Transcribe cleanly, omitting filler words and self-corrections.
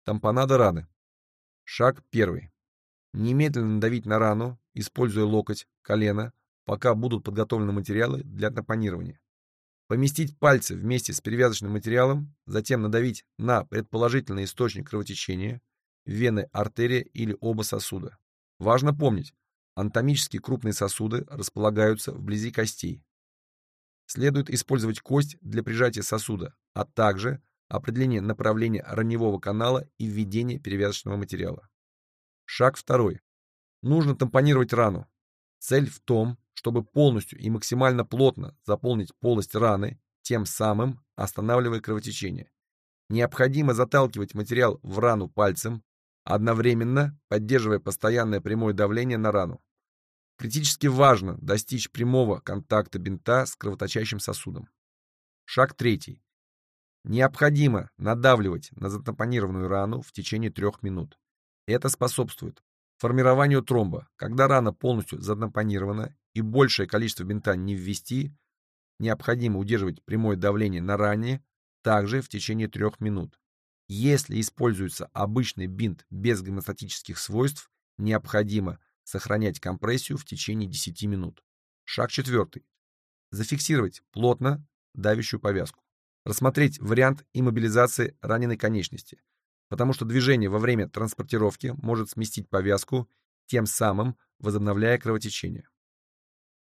Тампонада раны. Шаг 1. Немедленно надавить на рану, используя локоть, колено, пока будут подготовлены материалы для тампонирования. Поместить пальцы вместе с перевязочным материалом, затем надавить на предположительный источник кровотечения, вены, артерия или оба сосуда. Важно помнить, анатомически крупные сосуды располагаются вблизи костей. Следует использовать кость для прижатия сосуда, а также определение направления раневого канала и введение перевязочного материала. Шаг 2. Нужно тампонировать рану. Цель в том, чтобы полностью и максимально плотно заполнить полость раны, тем самым останавливая кровотечение. Необходимо заталкивать материал в рану пальцем, одновременно поддерживая постоянное прямое давление на рану. Критически важно достичь прямого контакта бинта с кровоточащим сосудом. Шаг 3. Необходимо надавливать на затампонированную рану в течение 3 минут. Это способствует формированию тромба. Когда рана полностью затампонирована и большее количество бинта не ввести, необходимо удерживать прямое давление на ране также в течение 3 минут. Если используется обычный бинт без гемостатических свойств, необходимо сохранять компрессию в течение 10 минут. Шаг 4. Зафиксировать плотно давящую повязку. Рассмотреть вариант иммобилизации раненой конечности, потому что движение во время транспортировки может сместить повязку, тем самым возобновляя кровотечение.